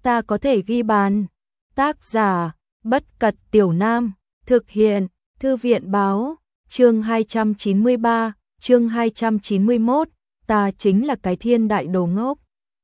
ta có thể ghi bàn. Tác giả, Bất Cật Tiểu Nam, thực hiện, Thư viện báo, chương 293, chương 291, ta chính là cái thiên đại đồ ngốc.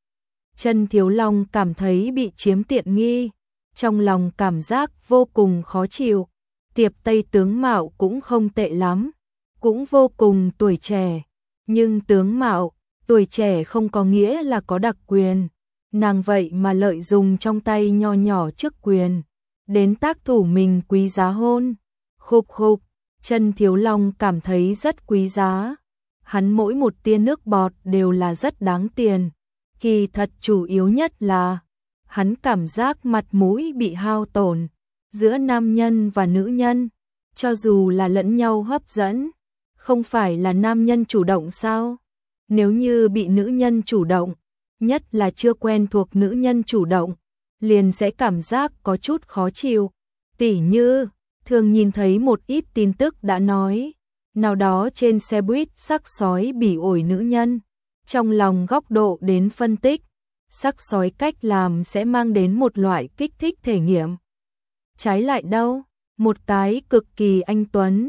Chân Thiếu Long cảm thấy bị chiếm tiện nghi, trong lòng cảm giác vô cùng khó chịu. Tiệp Tây tướng mạo cũng không tệ lắm, cũng vô cùng tuổi trẻ, nhưng tướng mạo, tuổi trẻ không có nghĩa là có đặc quyền. Nàng vậy mà lợi dụng trong tay nho nhỏ chức quyền, đến tác thủ mình quý giá hôn. Khục khục, Chân Thiếu Long cảm thấy rất quý giá. Hắn mỗi một tia nước bọt đều là rất đáng tiền. Kỳ thật chủ yếu nhất là hắn cảm giác mặt mũi bị hao tổn giữa nam nhân và nữ nhân, cho dù là lẫn nhau hấp dẫn, không phải là nam nhân chủ động sao? Nếu như bị nữ nhân chủ động, nhất là chưa quen thuộc nữ nhân chủ động, liền sẽ cảm giác có chút khó chịu. Tỉ như, thường nhìn thấy một ít tin tức đã nói, nào đó trên xe buýt sắc sói bỉ ổi nữ nhân, trong lòng góc độ đến phân tích, sắc sói cách làm sẽ mang đến một loại kích thích thể nghiệm. Trái lại đâu, một cái cực kỳ anh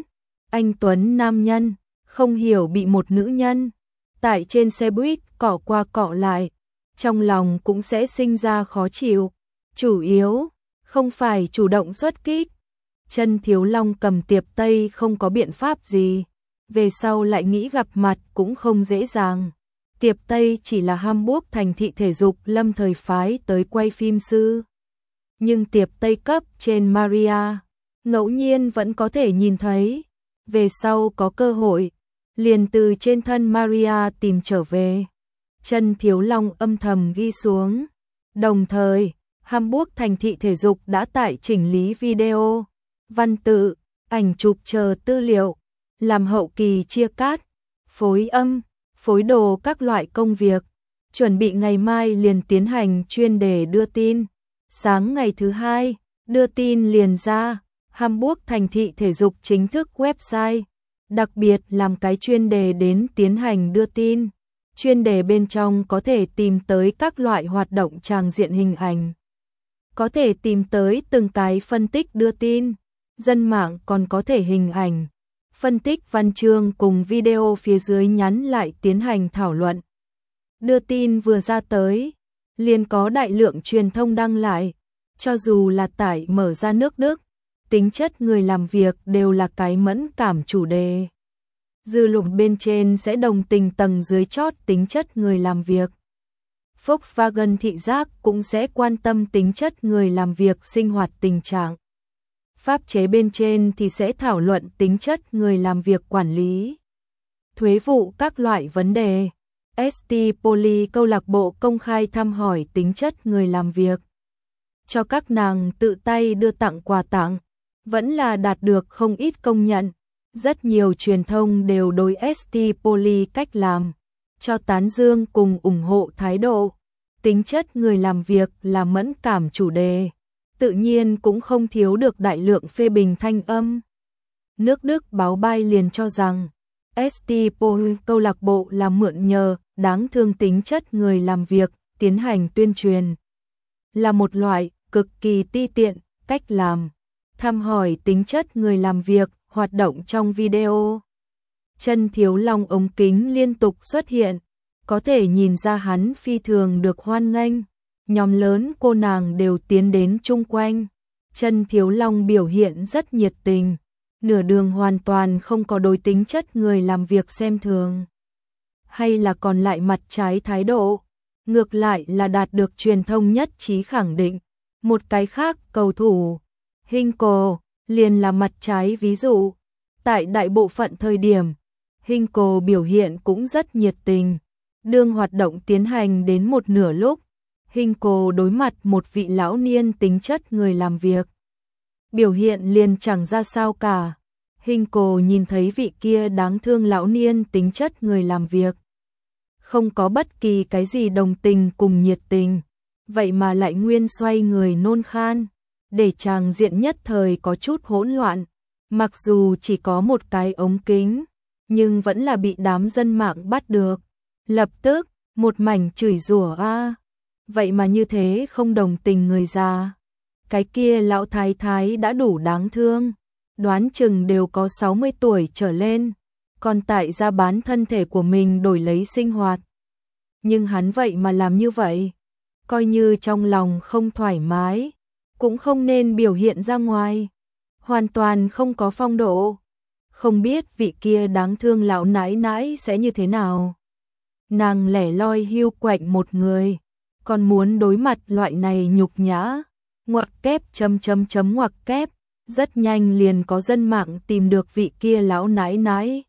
Tuấn nam nhân, không hiểu bị một nữ nhân tại trên xe buýt cọ qua cọ lại, trong lòng cũng sẽ sinh ra khó chịu. Chủ yếu, không phải chủ động xuất kích. Chân Thiếu Long cầm Tiệp Tây không có biện pháp gì, về sau lại nghĩ gặp mặt cũng không dễ dàng. Tiệp Tây chỉ là Hamburg thành thị thể dục lâm thời phái tới quay phim sư. Nhưng Tiệp Tây cấp trên Maria, ngẫu nhiên vẫn có thể nhìn thấy. Về sau có cơ hội, liền từ trên thân Maria tìm trở về. Chân Thiếu Long âm thầm ghi xuống. Đồng thời, Hamburg thành thị thể dục đã tải chỉnh lý video, văn tự, ảnh chụp chờ tư liệu, làm hậu kỳ chia cắt, phối âm, phối đồ các loại công việc, chuẩn bị ngày mai liền tiến hành chuyên đề đưa tin. Sáng ngày thứ hai, đưa tin liền ra, Hamburg thành thị thể dục chính thức website, đặc biệt làm cái chuyên đề đến tiến hành đưa tin. Chuyên đề bên trong có thể tìm tới các loại hoạt động tràng diện hình ảnh, có thể tìm tới từng cái phân tích đưa tin, dân mạng còn có thể hình ảnh, phân tích văn chương cùng video phía dưới nhắn lại tiến hành thảo luận. Đưa tin vừa ra tới, liền có đại lượng truyền thông đăng lại, cho dù là tải mở ra nước Đức, tính chất người làm việc đều là cái mẫn cảm chủ đề. Dư luận bên trên sẽ đồng tình tầng dưới chót tính chất người làm việc. Volkswagen thị giác cũng sẽ quan tâm tính chất người làm việc sinh hoạt tình trạng. Pháp chế bên trên thì sẽ thảo luận tính chất người làm việc quản lý. Thuế vụ các loại vấn đề. ST Poly câu lạc bộ công khai thăm hỏi tính chất người làm việc. Cho các nàng tự tay đưa tặng quà tặng, vẫn là đạt được không ít công nhận. Rất nhiều truyền thông đều đối ST Poly cách làm cho tán dương cùng ủng hộ thái độ. Tính chất người làm việc là mẫn cảm chủ đề, tự nhiên cũng không thiếu được đại lượng phê bình thanh âm. Nước Đức báo bay liền cho rằng ST Poly câu lạc bộ là mượn nhờ đáng thương tính chất người làm việc tiến hành tuyên truyền, là một loại cực kỳ ti tiện cách làm. Thăm hỏi tính chất người làm việc hoạt động trong video. Chân Thiếu Long ống kính liên tục xuất hiện, có thể nhìn ra hắn phi thường được hoan nghênh. Nhóm lớn cô nàng đều tiến đến chung quanh. Chân Thiếu Long biểu hiện rất nhiệt tình, nửa đường hoàn toàn không có đối tính chất người làm việc xem thường, hay là còn lại mặt trái thái độ. Ngược lại là đạt được truyền thông nhất trí khẳng định. Một cái khác cầu thủ, Hinco, liền là mặt trái ví dụ. Tại đại bộ phận thời điểm, Hinco biểu hiện cũng rất nhiệt tình. Đương hoạt động tiến hành đến một nửa lúc, Hinco đối mặt một vị lão niên tính chất người làm việc, biểu hiện liền chẳng ra sao cả. Hinco nhìn thấy vị kia đáng thương lão niên tính chất người làm việc, không có bất kỳ cái gì đồng tình cùng nhiệt tình, vậy mà lại nguyên xoay người nôn khan, để tràng diện nhất thời có chút hỗn loạn. Mặc dù chỉ có một cái ống kính, nhưng vẫn là bị đám dân mạng bắt được. Lập tức, một mảnh chửi rủa a. vậy mà như thế không đồng tình người già. Cái kia lão thái thái đã đủ đáng thương, đoán chừng đều có 60 tuổi trở lên, còn tại ra bán thân thể của mình đổi lấy sinh hoạt. Nhưng hắn vậy mà làm như vậy, coi như trong lòng không thoải mái, cũng không nên biểu hiện ra ngoài, hoàn toàn không có phong độ. Không biết vị kia đáng thương lão nãi nãi sẽ như thế nào. Nàng lẻ loi hiu quạnh một người, còn muốn đối mặt loại này nhục nhã. Ngoặc kép ngoặc kép, rất nhanh liền có dân mạng tìm được vị kia lão nãi nãi.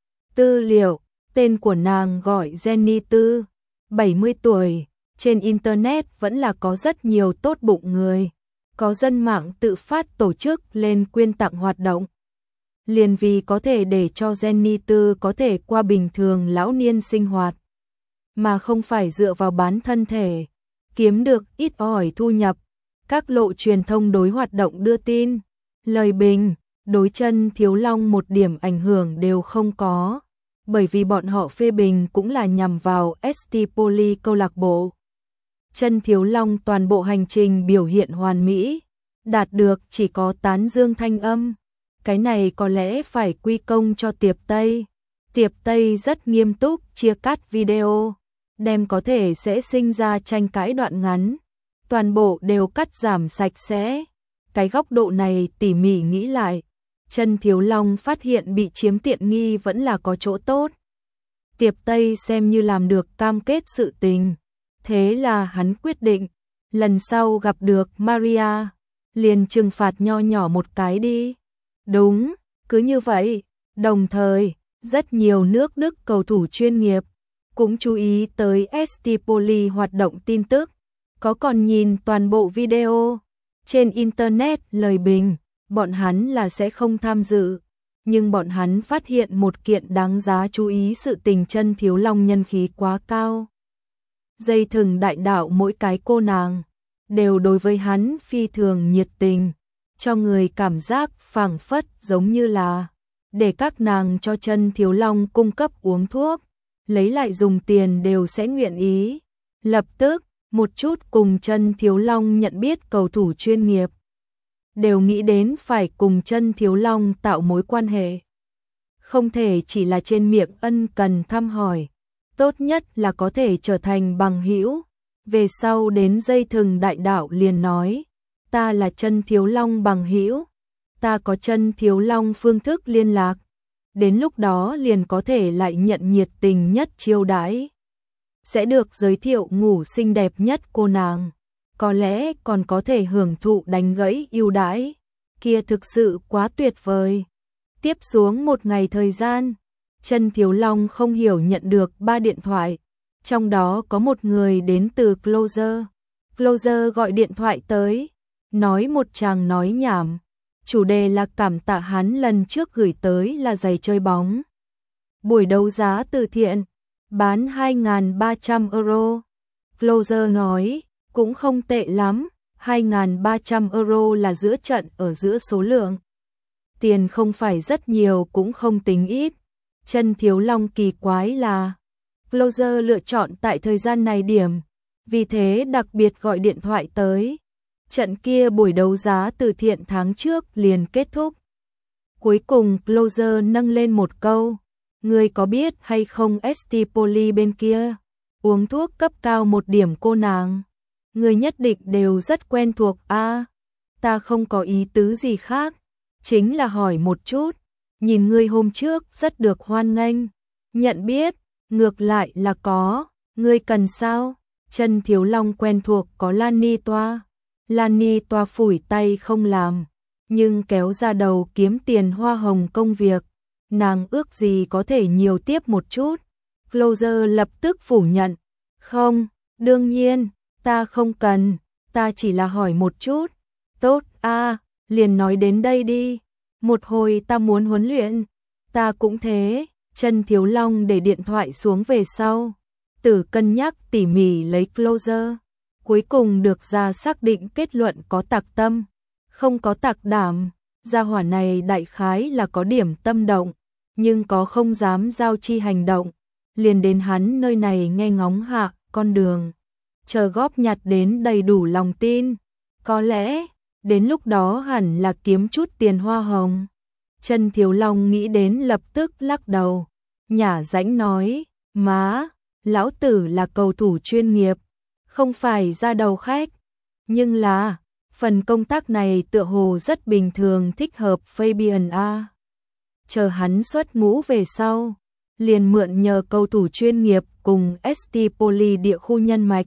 Tư liệu, tên của nàng gọi Jenny Tư, 70 tuổi, trên internet vẫn là có rất nhiều tốt bụng người, có dân mạng tự phát tổ chức lên quyên tặng hoạt động. Liền vì có thể để cho Jenny Tư có thể qua bình thường lão niên sinh hoạt, mà không phải dựa vào bán thân thể, kiếm được ít ỏi thu nhập. Các lộ truyền thông đối hoạt động đưa tin, lời bình, đối Chân Thiếu Long một điểm ảnh hưởng đều không có, bởi vì bọn họ phê bình cũng là nhằm vào ST Poly câu lạc bộ. Chân Thiếu Long toàn bộ hành trình biểu hiện hoàn mỹ, đạt được chỉ có tán dương thanh âm. Cái này có lẽ phải quy công cho Tiệp Tây. Tiệp Tây rất nghiêm túc chia cắt video, đem có thể sẽ sinh ra tranh cãi đoạn ngắn, toàn bộ đều cắt giảm sạch sẽ. Cái góc độ này tỉ mỉ nghĩ lại, Chân Thiếu Long phát hiện bị chiếm tiện nghi vẫn là có chỗ tốt. Tiệp Tây xem như làm được cam kết sự tình. Thế là hắn quyết định, lần sau gặp được Maria, liền trừng phạt nho nhỏ một cái đi. Đúng, cứ như vậy. Đồng thời, rất nhiều nước Đức cầu thủ chuyên nghiệp cũng chú ý tới ST Poly hoạt động tin tức, có còn nhìn toàn bộ video. Trên internet lời bình, bọn hắn là sẽ không tham dự, nhưng bọn hắn phát hiện một kiện đáng giá chú ý sự tình. Chân Thiếu Long nhân khí quá cao. Dây thừng đại đạo mỗi cái cô nàng đều đối với hắn phi thường nhiệt tình, cho người cảm giác phảng phất giống như là để các nàng cho Chân Thiếu Long cung cấp uống thuốc, lấy lại dùng tiền đều sẽ nguyện ý. Lập tức, một chút cùng Chân Thiếu Long nhận biết cầu thủ chuyên nghiệp đều nghĩ đến phải cùng Chân Thiếu Long tạo mối quan hệ. Không thể chỉ là trên miệng ân cần thăm hỏi, tốt nhất là có thể trở thành bằng hữu. Về sau đến dây thừng đại đạo liền nói, ta là Chân Thiếu Long bằng hữu, ta có Chân Thiếu Long phương thức liên lạc, đến lúc đó liền có thể lại nhận nhiệt tình nhất chiêu đãi, sẽ được giới thiệu ngủ xinh đẹp nhất cô nàng, có lẽ còn có thể hưởng thụ đánh gãy ưu đãi, kia thực sự quá tuyệt vời. Tiếp xuống một ngày thời gian, Chân Thiếu Long không hiểu nhận được 3 điện thoại, trong đó có một người đến từ Closer. Closer gọi điện thoại tới, nói một tràng nói nhảm, chủ đề là cảm tạ hắn lần trước gửi tới là giày chơi bóng. Buổi đấu giá từ thiện, bán 2.300 euro. Closer nói, cũng không tệ lắm, 2.300 euro là giữa trận ở giữa số lượng. Tiền không phải rất nhiều cũng không tính ít. Chân Thiếu Long kỳ quái là Closer lựa chọn tại thời gian này điểm, vì thế đặc biệt gọi điện thoại tới. Trận kia buổi đấu giá từ thiện tháng trước liền kết thúc. Cuối cùng Closer nâng lên một câu, người có biết hay không ST Poly bên kia uống thuốc cấp cao một điểm cô nàng, người nhất định đều rất quen thuộc a. Ta không có ý tứ gì khác, chính là hỏi một chút, nhìn ngươi hôm trước rất được hoan nghênh, nhận biết, ngược lại là có, ngươi cần sao? Chân Thiếu Long quen thuộc có Lani Toa. Lani Toa phủi tay không làm, nhưng kéo ra đầu kiếm tiền hoa hồng công việc, nàng ước gì có thể nhiều tiếp một chút. Closer lập tức phủ nhận, không, đương nhiên, ta không cần, ta chỉ là hỏi một chút. Tốt a, liền nói đến đây đi, một hồi ta muốn huấn luyện. Ta cũng thế. Chân Thiếu Long để điện thoại xuống về sau, Tử cân nhắc tỉ mỉ lấy Closer, cuối cùng được ra xác định kết luận có tạc tâm, không có tạc đảm. Gia hỏa này đại khái là có điểm tâm động, nhưng có không dám giao chi hành động, liền đến hắn nơi này nghe ngóng hạ con đường. chờ góp nhặt đến đầy đủ lòng tin. Có lẽ, đến lúc đó hẳn là kiếm chút tiền hoa hồng. Chân Thiếu Long nghĩ đến lập tức lắc đầu, nhả rãnh nói, má, lão tử là cầu thủ chuyên nghiệp, không phải ra đầu khách. Nhưng là, phần công tác này tựa hồ rất bình thường thích hợp Fabian A. Chờ hắn xuất ngũ về sau, liền mượn nhờ cầu thủ chuyên nghiệp cùng ST Poli địa khu nhân mạch.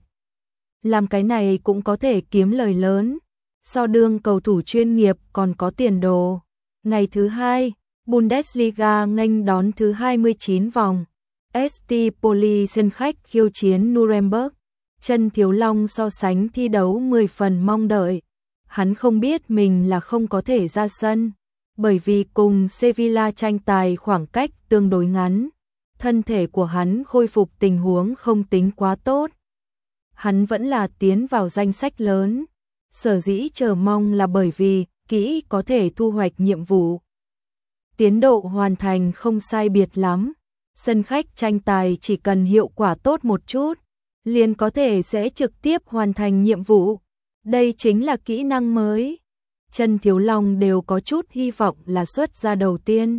Làm cái này cũng có thể kiếm lời lớn, so đương cầu thủ chuyên nghiệp còn có tiền đồ. Ngày thứ hai, Bundesliga nghênh đón thứ 29 vòng. ST Poli sân khách khiêu chiến Nuremberg. Chân Thiếu Long so sánh thi đấu 10 phần mong đợi. Hắn không biết mình là không có thể ra sân, bởi vì cùng Sevilla tranh tài khoảng cách tương đối ngắn. Thân thể của hắn khôi phục tình huống không tính quá tốt. Hắn vẫn là tiến vào danh sách lớn. Sở dĩ chờ mong là bởi vì kỹ có thể thu hoạch nhiệm vụ. Tiến độ hoàn thành không sai biệt lắm. Sân khách tranh tài chỉ cần hiệu quả tốt một chút, liền có thể sẽ trực tiếp hoàn thành nhiệm vụ. Đây chính là kỹ năng mới. Chân Thiếu Long đều có chút hy vọng là xuất ra đầu tiên.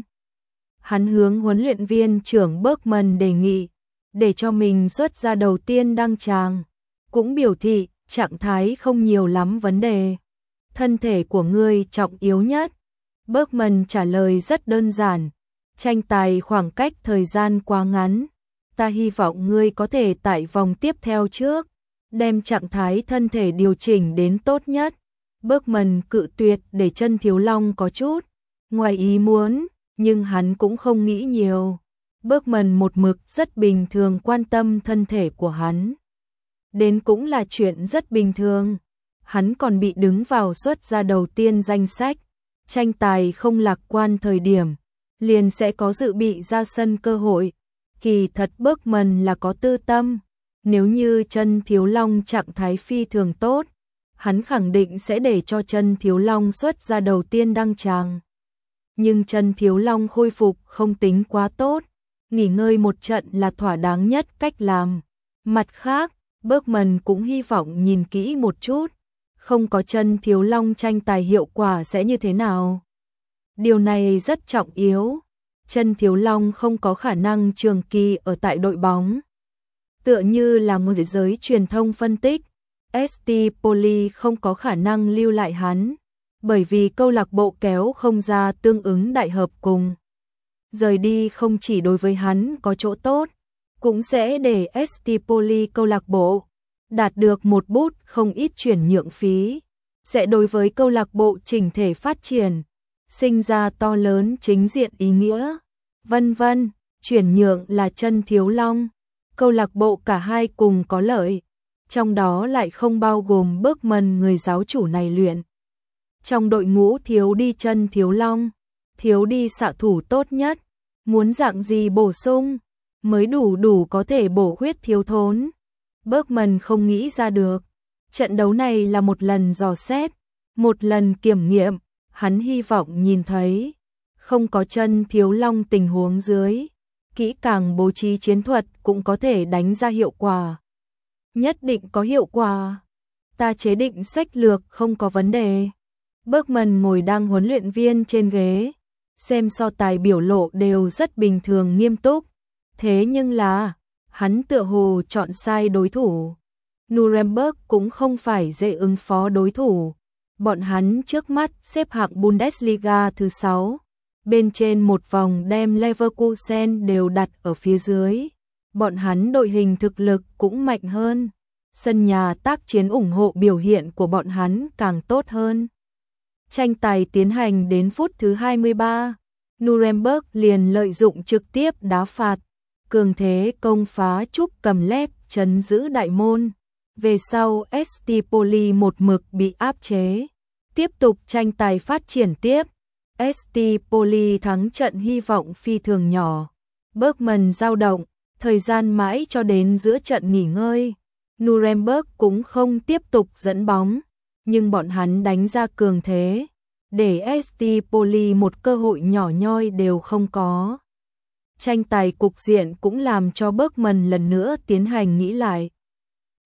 Hắn hướng huấn luyện viên trưởng Bergman đề nghị, để cho mình xuất ra đầu tiên đăng tràng. Cũng biểu thị, trạng thái không nhiều lắm vấn đề. Thân thể của ngươi trọng yếu nhất. Bergman trả lời rất đơn giản. Tranh tài khoảng cách thời gian quá ngắn. Ta hy vọng ngươi có thể tại vòng tiếp theo trước, đem trạng thái thân thể điều chỉnh đến tốt nhất. Bergman cự tuyệt để Chân Thiếu Long có chút ngoài ý muốn, nhưng hắn cũng không nghĩ nhiều. Bergman một mực rất bình thường quan tâm thân thể của hắn. Đến cũng là chuyện rất bình thường. Hắn còn bị đứng vào xuất ra đầu tiên danh sách. Tranh tài không lạc quan thời điểm, liền sẽ có dự bị ra sân cơ hội. Kỳ thật Bergman là có tư tâm. Nếu như Chân Thiếu Long trạng thái phi thường tốt, hắn khẳng định sẽ để cho Chân Thiếu Long xuất ra đầu tiên đăng tràng. Nhưng Chân Thiếu Long khôi phục không tính quá tốt, nghỉ ngơi một trận là thỏa đáng nhất cách làm. Mặt khác, Bergman cũng hy vọng nhìn kỹ một chút, không có Chân Thiếu Long tranh tài hiệu quả sẽ như thế nào. Điều này rất trọng yếu. Chân Thiếu Long không có khả năng trường kỳ ở tại đội bóng. Tựa như là một giới truyền thông phân tích, ST Poli không có khả năng lưu lại hắn, bởi vì câu lạc bộ kéo không ra tương ứng đại hợp cùng. Rời đi không chỉ đối với hắn có chỗ tốt, cũng sẽ để ST Poli câu lạc bộ đạt được một bút không ít chuyển nhượng phí, sẽ đối với câu lạc bộ chỉnh thể phát triển sinh ra to lớn chính diện ý nghĩa. Vân vân, chuyển nhượng là Chân Thiếu Long, câu lạc bộ cả hai cùng có lợi, trong đó lại không bao gồm Bergman người giáo chủ này luyện. Trong đội ngũ thiếu đi Chân Thiếu Long, thiếu đi xạ thủ tốt nhất, muốn dạng gì bổ sung mới đủ có thể bổ khuyết thiếu thốn. Bergman không nghĩ ra được. Trận đấu này là một lần dò xét, một lần kiểm nghiệm, hắn hy vọng nhìn thấy không có Chân Thiếu Long tình huống dưới, kỹ càng bố trí chiến thuật cũng có thể đánh ra hiệu quả. Nhất định có hiệu quả. Ta chế định sách lược không có vấn đề. Bergman ngồi đang huấn luyện viên trên ghế, xem so tài biểu lộ đều rất bình thường nghiêm túc. Thế nhưng là, hắn tựa hồ chọn sai đối thủ. Nuremberg cũng không phải dễ ứng phó đối thủ. Bọn hắn trước mắt xếp hạng Bundesliga thứ 6. Bên trên một vòng đem Leverkusen đều đặt ở phía dưới. Bọn hắn đội hình thực lực cũng mạnh hơn. Sân nhà tác chiến ủng hộ biểu hiện của bọn hắn càng tốt hơn. Tranh tài tiến hành đến phút thứ 23. Nuremberg liền lợi dụng trực tiếp đá phạt. Cường thế công phá Trúc cầm lép trấn giữ đại môn. Về sau ST Poli một mực bị áp chế. Tiếp tục tranh tài phát triển tiếp. ST Poli thắng trận hy vọng phi thường nhỏ. Bergman dao động, thời gian mãi cho đến giữa trận nghỉ ngơi. Nuremberg cũng không tiếp tục dẫn bóng, nhưng bọn hắn đánh ra cường thế, để ST Poli một cơ hội nhỏ nhoi đều không có. Tranh tài cục diện cũng làm cho Bergman lần nữa tiến hành nghĩ lại.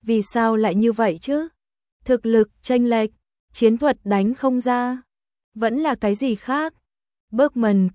Vì sao lại như vậy chứ? Thực lực chênh lệch, chiến thuật đánh không ra, vẫn là cái gì khác? Bergman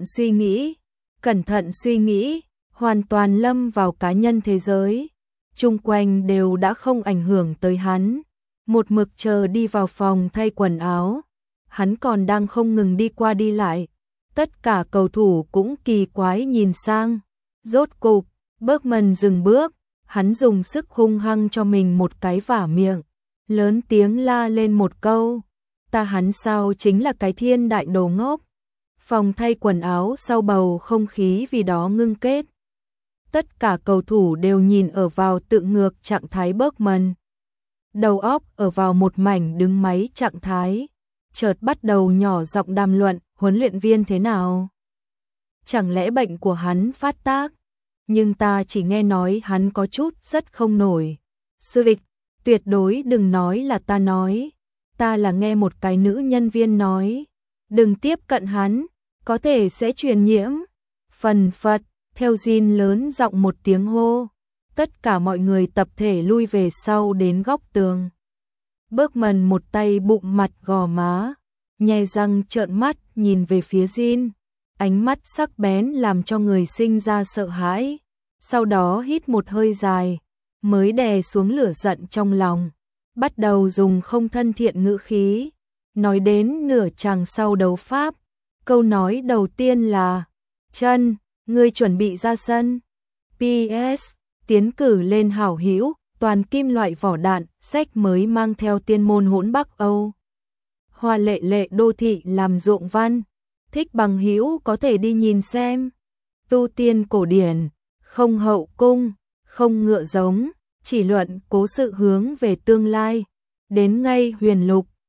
cẩn thận suy nghĩ, hoàn toàn lâm vào cá nhân thế giới. Chung quanh đều đã không ảnh hưởng tới hắn. Một mực chờ đi vào phòng thay quần áo. Hắn còn đang không ngừng đi qua đi lại. Tất cả cầu thủ cũng kỳ quái nhìn sang. Rốt cục, Bergman dừng bước. Hắn dùng sức hung hăng cho mình một cái vả miệng. Lớn tiếng la lên một câu. Ta hắn sao chính là cái thiên đại đồ ngốc. Phòng thay quần áo sau bầu không khí vì đó ngưng kết. Tất cả cầu thủ đều nhìn ở vào tự ngược trạng thái Bergman. Đầu óc ở vào một mảnh đứng máy trạng thái. Chợt bắt đầu nhỏ giọng đàm luận huấn luyện viên thế nào. Chẳng lẽ bệnh của hắn phát tác? Nhưng ta chỉ nghe nói hắn có chút rất không nổi. Sư Vịch, tuyệt đối đừng nói là ta nói. Ta là nghe một cái nữ nhân viên nói. Đừng tiếp cận hắn, có thể sẽ truyền nhiễm. Phần phật, theo Jin lớn giọng một tiếng hô. Tất cả mọi người tập thể lui về sau đến góc tường. Bergman một tay bụng mặt gò má, nhe răng trợn mắt nhìn về phía Jin. Ánh mắt sắc bén làm cho người sinh ra sợ hãi. Sau đó hít một hơi dài, mới đè xuống lửa giận trong lòng. Bắt đầu dùng không thân thiện ngữ khí. Nói đến nửa chàng sau đấu pháp. Câu nói đầu tiên là: Chân, ngươi chuẩn bị ra sân. PS, tiến cử lên hảo hữu, toàn kim loại vỏ đạn, sách mới mang theo tiên môn hỗn Bắc Âu. Hoa lệ lệ đô thị làm ruộng văn. Thích bằng hữu có thể đi nhìn xem. Tu tiên cổ điển, không hậu cung, không ngựa giống, chỉ luận cố sự hướng về tương lai. Đến ngay huyền lục,